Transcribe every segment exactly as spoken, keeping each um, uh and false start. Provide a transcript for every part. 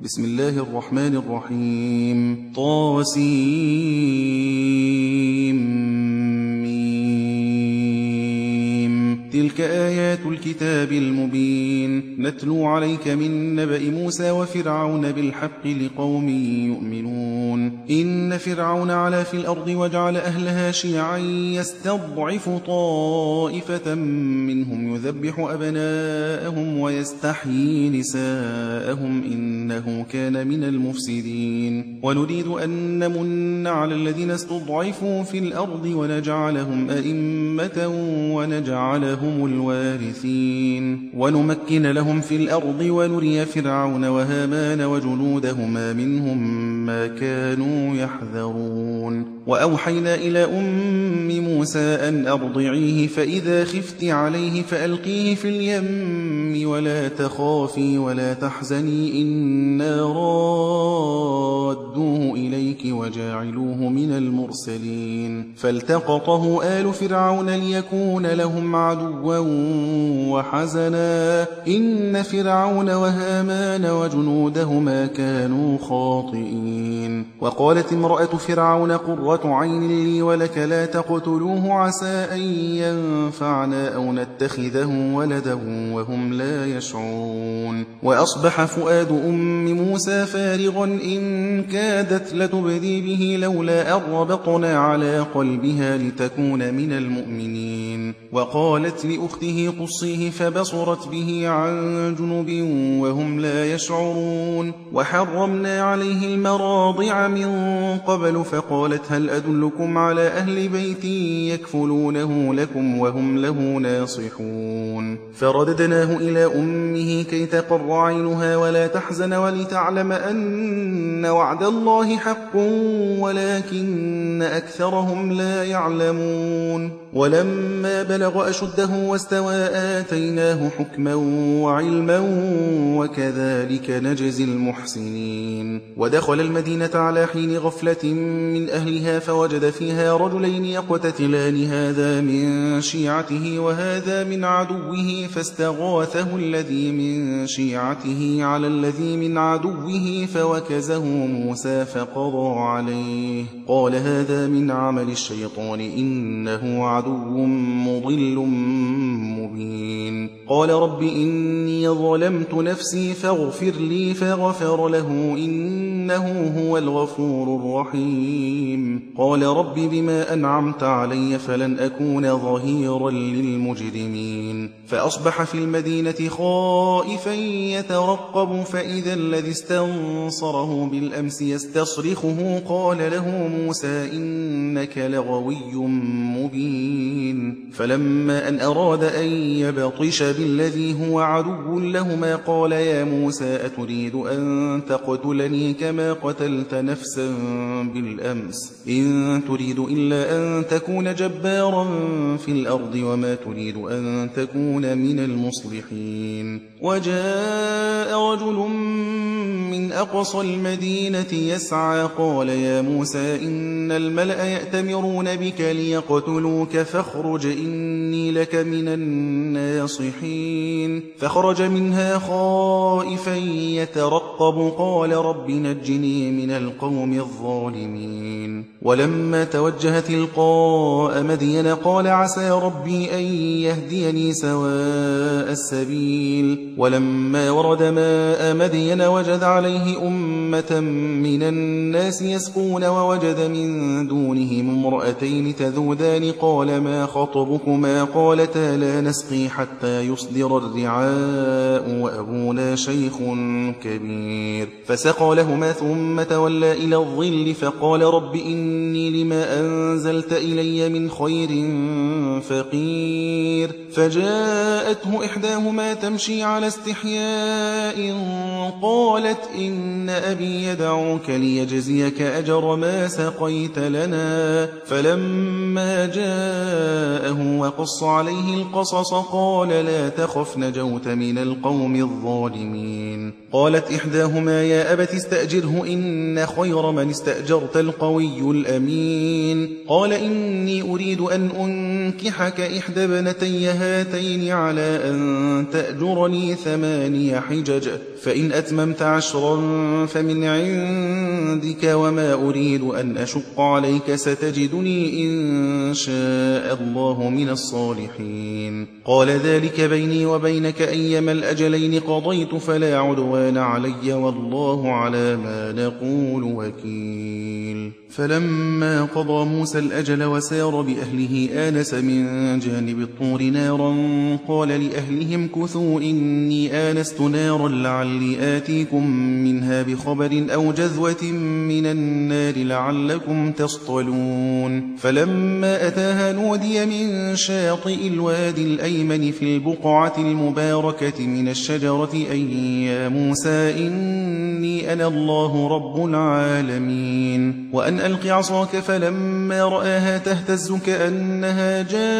بسم الله الرحمن الرحيم. طاسيم. تلك آيات الكتاب المبين نتلو عليك من نبأ موسى وفرعون بالحق لقوم يؤمنون. إن فرعون علا في الأرض وجعل أهلها شيعا يستضعف طائفة منهم يذبح أبناءهم ويستحيي نساءهم إنه كان من المفسدين. ونريد أن نمن على الذين استضعفوا في الأرض ونجعلهم أئمة ونجعلهم الوارثين ونمكن لهم في الأرض ونري فرعون وهامان وجنودهما منهم ما كانوا يحذرون. وأوحينا إلى أم موسى أن أرضعيه فإذا خفت عليه فألقيه في اليم ولا تخافي ولا تحزني إنا رادوه إليك وجاعلوه من المرسلين. فالتقطه آل فرعون ليكون لهم عدوا وحزنا إن فرعون وهامان وجنودهما كانوا خاطئين. وقالت امرأة فرعون قرة عين لي ولك لا تقتلوه عسى أن ينفعنا أو نتخذه ولدا وهم لا يشعرون. وأصبح فؤاد أم موسى فارغا إن كادت لتبدي به لولا أن ربطنا على قلبها لتكون من المؤمنين. وقالت لأخته قصيه فبصرت به عن جنب وهم لا يشعرون. وحرمنا عليه المراضع من قبل فقالت هل أدلكم على أهل بيت يكفلونه لكم وهم له ناصحون. فرددناه إلى أمه كي تقر عينها ولا تحزن ولتعلم أن وعد الله حق ولكن أكثرهم لا يعلمون. ولما بلغ أشده واستوى آتيناه حكما وعلما وكذلك نجزي المحسنين. ودخل المدينة على حين غفلة من أهلها فوجد فيها رجلين يقتتلان هذا من شيعته وهذا من عدوه فاستغاثه الذي من شيعته على الذي من عدوه فوكزه موسى فقضى عليه قال هذا من عمل الشيطان إنه عدو مضل مبين. قال رب إني ظلمت نفسي فاغفر لي فغفر له إنه هو الغفور الرحيم. قال رب بما أنعمت علي فلن أكون ظهيرا للمجرمين. فأصبح في المدينة خائفا يترقب فإذا الذي استنصره بالأمس يستصرخه قال له موسى إنك لغوي مبين. فلما أن أراد أن يبطش بالذي هو عدو لهما قال يا موسى أتريد أن تقتلني كما قتلت نفسا بالأمس إن تريد إلا أن تكون جبارا في الأرض وما تريد أن تكون من المصلحين. وجاء رجل من أقصى المدينة يسعى قال يا موسى إن الملأ يأتمرون بك ليقتلوك فاخرج إني لك من الناصحين. فخرج منها خائفا يترقب قال رب نجني من القوم الظالمين. ولما توجه تلقاء مدين قال عسى ربي أن يهديني سواء السبيل. ولما ورد ماء مدين وجد عليه أمة من الناس يسقون ووجد من دونهم امرأتين تذودان قال ما خطبكما قالتا لا نسقي حتى يصدر الرعاء وأبونا شيخ كبير. فسقى لهما ثم تولى إلى الظل فقال رب إني لما أنزلت إلي من خير فقير. فجاءته إحداهما تمشي على استحياء قالت إن أبي يدعوك ليجزيك أجر ما سقيت لنا. فلما جاءه وقص عليه القصص قال لا تخف نجوت من القوم الظالمين. قالت إحداهما يا أبت استأجره إن خير من استأجرت القوي الأمين. قال إني أريد أن أنكحك إحدى ابنتي هاتين على أن تأجرني ثماني حجج فإن أتممت عشرا فمن عندك وما أريد أن أشق عليك ستجدني إن شاء الله من الصالحين. قال ذلك بيني وبينك أيما الأجلين قضيت فلا عدوان علي والله على ما نقول وكيل. فلما قضى موسى الأجل وسار بأهله آنس من جانب الطور نارا قال لأهلهم كثوا إني آنست نارا لعلي آتيكم منها بخبر أو جذوة من النار لعلكم تصطلون. فلما أتاها نودي من شاطئ الوادي الأيمن في البقعة المباركة من الشجرة أن يا موسى إني أنا الله رب العالمين وأن ألق عصاك. فلما رآها تهتز كأنها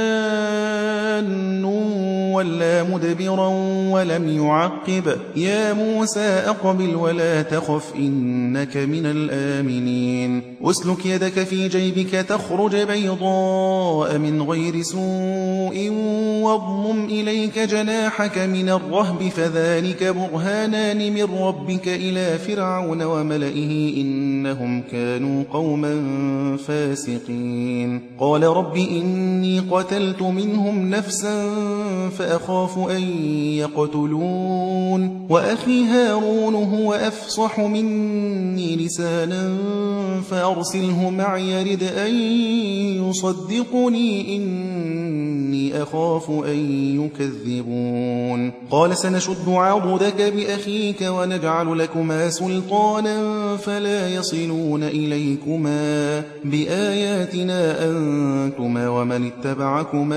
جان ولا مدبرا ولم يعقب يا موسى أقبل ولا تخف إنك من الآمنين. أسلك يدك في جيبك تخرج بيضاء من غير سوء واضمم إليك جناحك من الرهب فذلك برهانان من ربك إلى فرعون وملئه إنهم كانوا قوما فاسقين. قال رب إني قتلت منهم نفسا فأخاف أن يقتلون وأخي هارون هو أفصح مني لسانا فأرسله معي يرد أن يصدقني إني أخاف أن يكذبون. قال سنشد عضدك بأخيك ونجعل لكما سلطانا فلا يصلون إليكما بآياتنا أنتما ومن اتبعكما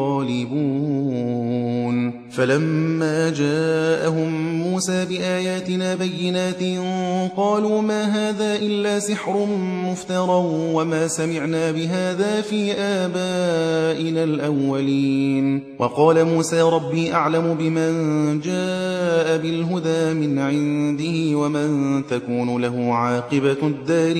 الغالبون. فلما جاءهم موسى بآياتنا بينات قالوا ما هذا إلا سحر مفترى وما سمعنا بهذا في آبائنا الأولين. وقال موسى ربي أعلم بمن جاء بالهدى من عنده ومن تكون له عاقبة الدار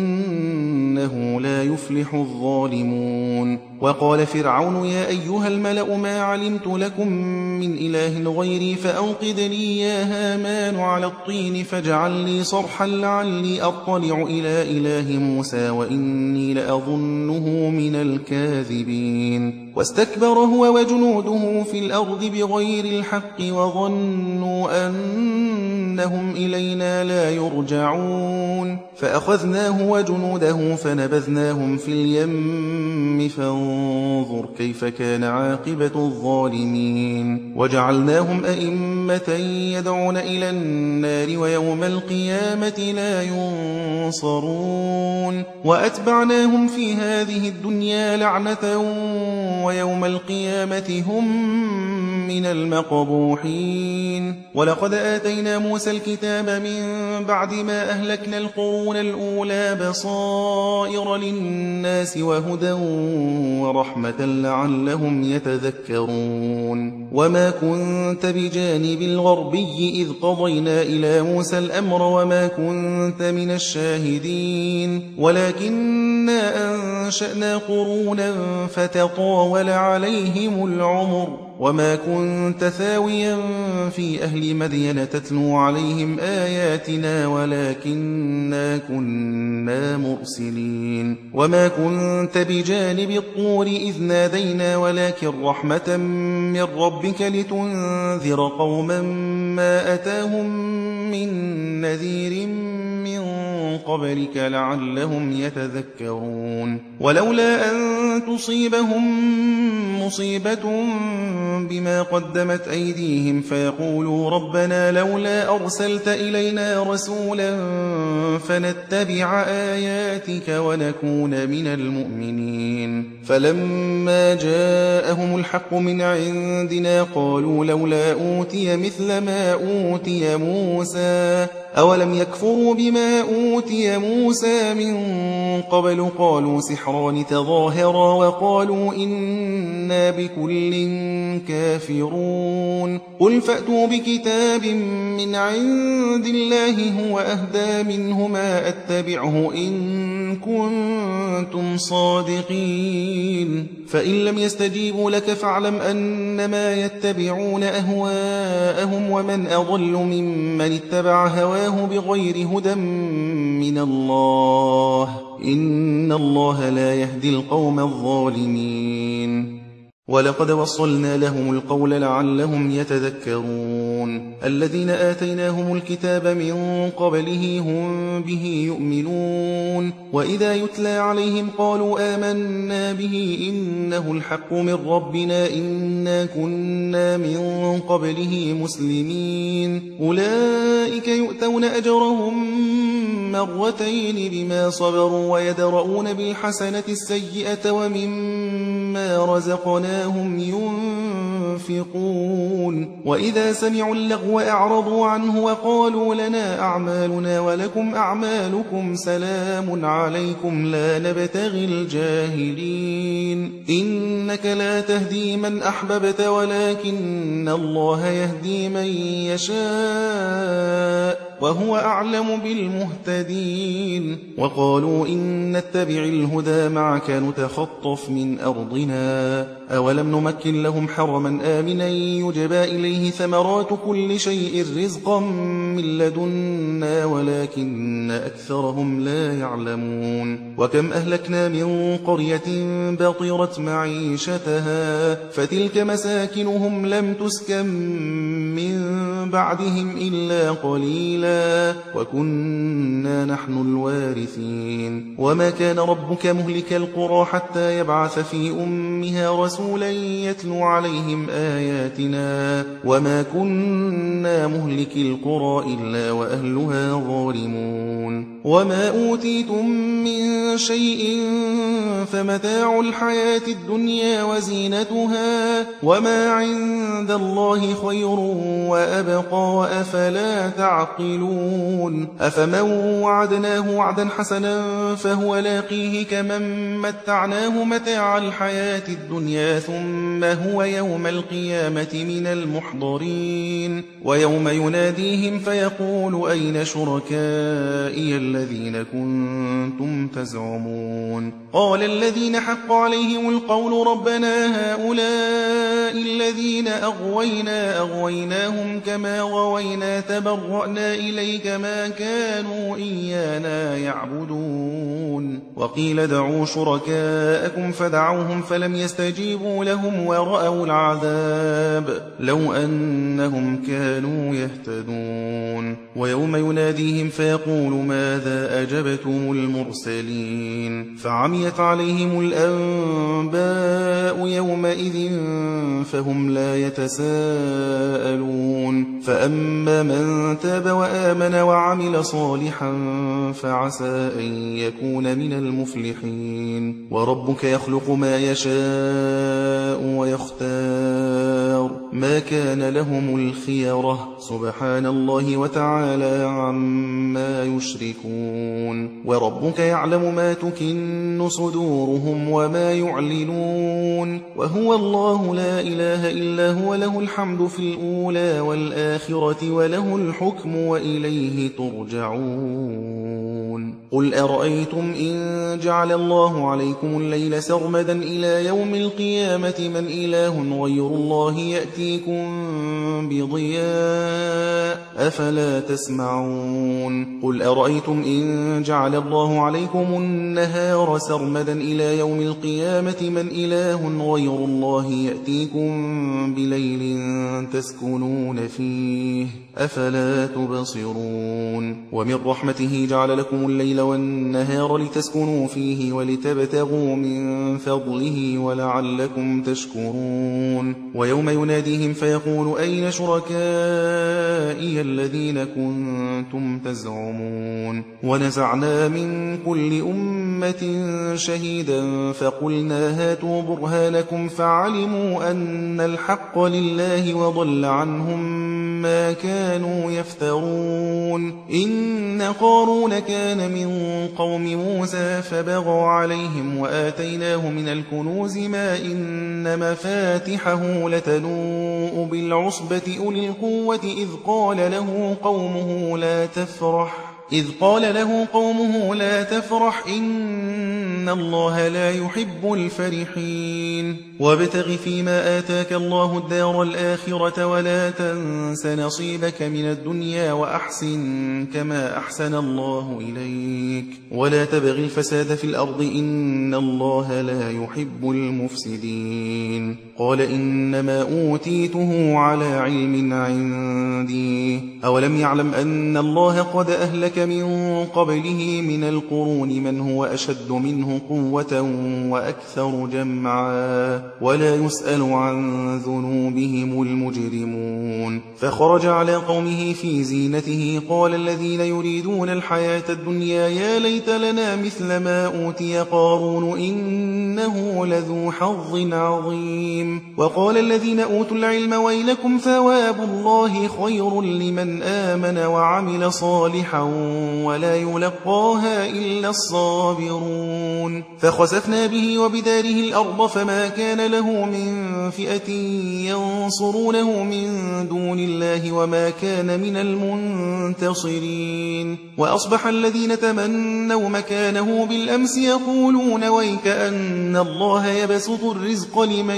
إنه لا يفلح الظالمون. وقال فرعون يا أيها الملأ ما علمت لكم من إله غيري فأوقد لي يا هامان على الطين فاجعل لي صرحا لعلي أطلع إلى إله موسى وإني لأظنه من الكاذبين. واستكبر هو وجنوده في الأرض بغير الحق وظنوا أنهم إلينا لا يرجعون فأخذناه وجنوده فنبذناهم في اليم فانظر كيف كان عاقبة الظالمين. وجعلناهم أئمة يدعون إلى النار ويوم القيامة لا ينصرون. وأتبعناهم في هذه الدنيا لعنة ويوم القيامة هم من المقبوحين. ولقد آتينا موسى الكتاب من بعد ما أهلكنا القرون الأولى بصائر للناس وهدى ورحمة لعلهم يتذكرون. وما كنت بجانب الغربي إذ قضينا إلى موسى الأمر وما كنت من الشاهدين ولكننا أنشأنا قرونا فتطاول عليهم العمر وما كنت ثاويا في أهل مدين تتلو عليهم آياتنا ولكننا كنا مرسلين. وما كنت بجانب الطور إذ نادينا ولكن رحمة من ربك لتنذر قوما ما أتاهم من نذير من قبلك لعلهم يتذكرون. ولولا أن تصيبهم مصيبة بما قدمت أيديهم فيقولوا ربنا لولا أرسلت إلينا رسولا فنتبع آياتك ونكون من المؤمنين. فلما جاءهم الحق من عندنا قالوا لولا أوتي مثل ما أوتي موسى أولم يكفروا بما أوتي موسى من قبل قالوا سحران تظاهرا وقالوا إنا بكل كافرون. قل فأتوا بكتاب من عند الله هو أهدى منهما أتبعه إن كنتم صادقين. فإن لم يستجيبوا لك فاعلم أنما يتبعون أهواءهم ومن أضل ممن اتبع هواه دعواه بغير هدى من الله إن الله لا يهدي القوم الظالمين ولقد وصلنا لهم القول لعلهم يتذكرون الذين آتيناهم الكتاب من قبله هم به يؤمنون وإذا يتلى عليهم قالوا آمنا به إنه الحق من ربنا إنا كنا من قبله مسلمين أولئك يؤتون أجرهم مرتين بما صبروا ويدرؤون بالحسنة السيئة ومما رزقناهم ينفقون وإذا سمعوا اللغو أعرضوا عنه وقالوا لنا أعمالنا ولكم أعمالكم سلام عليكم لا نبتغي الجاهلين إنك لا تهدي من أحببت ولكن الله يهدي من يشاء وهو أعلم بالمهتدين وقالوا إن نتبع الهدى معك نتخطف من أرضنا أولم نمكن لهم حرما آمنا يجبى إليه ثمرات كل شيء رزقا من لدنا ولكن أكثرهم لا يعلمون وكم أهلكنا من قرية بطرت معيشتها فتلك مساكنهم لم تسكن من بعدهم إلا قليلا وكنا نحن الوارثين وما كان ربك مهلك القرى حتى يبعث في أمها رسولا يتلو عليهم آياتنا وما كنا مهلك القرى إلا وأهلها ظالمون وما أوتيتم من شيء فمتاع الحياة الدنيا وزينتها وما عند الله خير وأبقى أفلا تعقلون أفمن وعدناه وعدا حسنا فهو لاقيه كمن متعناه متاع الحياة الدنيا ثم هو يوم القيامة من المحضرين ويوم يناديهم فيقول أين شركائي الذين كنتم تزعمون قال الذين حق عليهم القول ربنا هؤلاء الذين أغوينا أغويناهم كما غوينا تبرأنا إليك ما كانوا إيانا يعبدون وقيل دعوا شركاءكم فدعوهم فلم يستجيبوا لهم ورأوا العذاب لو أنهم كانوا يهتدون ويوم يناديهم فيقول ماذا أجبتم المرسلين فعميت عليهم الأنباء يومئذ فهم لا يتساءلون فأما من تاب وآمن وعمل صالحا فعسى أن يكون من المفلحين وربك يخلق ما يشاء ويختار ما كان لهم الخيرة سبحان الله وتعالى عما يشركون وربك يعلم ما تكن صدورهم وما يعلنون وهو الله لا إله إلا هو له الحمد في الأولى والآخرة وله الحكم وإليه ترجعون قل أرأيتم إن جعل الله عليكم الليل سرمدا إلى يوم القيامة من إله غير الله يأتيكم بضياء أفلا تسمعون قل أرأيتم إن جعل الله عليكم النهار سرمدا إلى يوم القيامة من إله غير الله يأتيكم بليل تسكنون فيه أفلا تبصرون ومن رحمته جعل لكم الليل والنهار لتسكنوا فيه ولتبتغوا من فضله ولعلكم تشكرون ويوم يناديهم فيقول أين شركائي الذين كنتم تزعمون ونزعنا من كل أمة شهيدا فقلنا هاتوا برهانكم فعلموا أن الحق لله وضل عنهم ما كانوا يفترون إن قارون كان من قوم موسى فبغى عليهم وآتيناه من الكنوز ما إن مفاتحه لتنوء بالعصبة أولي القوة إذ قال له قومه لا تفرح إذ قال له قومه لا تفرح إن الله لا يحب الفرحين وابتغ فيما آتاك الله الدار الآخرة ولا تنس نصيبك من الدنيا وأحسن كما أحسن الله إليك ولا تبغ الفساد في الأرض إن الله لا يحب المفسدين قال إنما أوتيته على علم عندي أولم يعلم أن الله قد أهلك من قبله من القرون من هو أشد منه قوة وأكثر جمعا ولا يسأل عن ذنوبهم المجرمون فخرج على قومه في زينته قال الذين يريدون الحياة الدنيا يا ليت لنا مثل ما أوتي قارون إنه لذو حظ عظيم وقال الذين أوتوا العلم ويلكم ثواب الله خير لمن آمن وعمل صالحا ولا يلقاها إلا الصابرون فخسفنا به وبداره الأرض فما كان له من فئة ينصرونه من دون الله وما كان من المنتصرين وأصبح الذين تمنوا مكانه بالأمس يقولون ويك أن الله يبسط الرزق لمن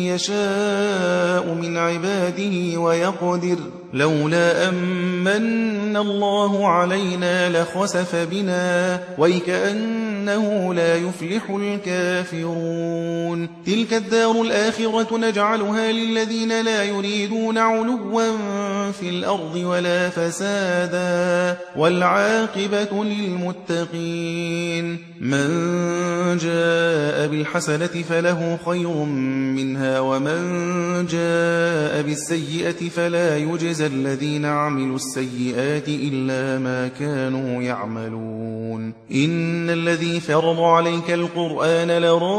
يشاء من عباده ويقدر لولا أمن الله علينا لخسف بنا ويكأنه لا يفلح الكافرون تلك الدار الآخرة نجعلها للذين لا يريدون علوا في الأرض ولا فسادا والعاقبة للمتقين من جاء بالحسنة فله خير منها ومن جاء بالسيئة فلا يجزى الذين عملوا السيئات إلا ما كانوا يعملون إن الذي فرض عليك القرآن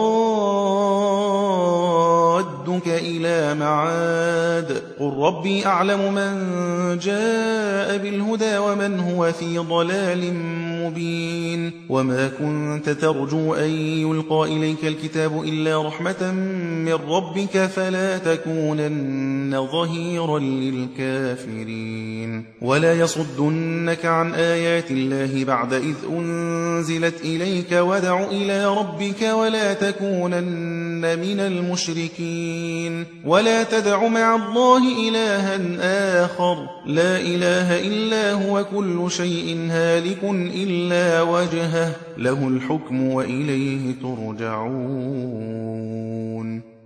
لرادك إلى معاد قل ربي أعلم من جاء بالهدى ومن هو في ضلال مبين وما كنت ترجو أن يلقى إليك الكتاب إلا رحمة من ربك فلا تكونن ظهيرا للكافرين ولا يصدنك عن آيات الله بعد إذ أنزلت إليك ودع إلى ربك ولا تكونن من المشركين ولا تدع مع الله إلها آخر لا إله إلا هو كل شيء هالك إلا وجهه له الحكم وإليه ترجعون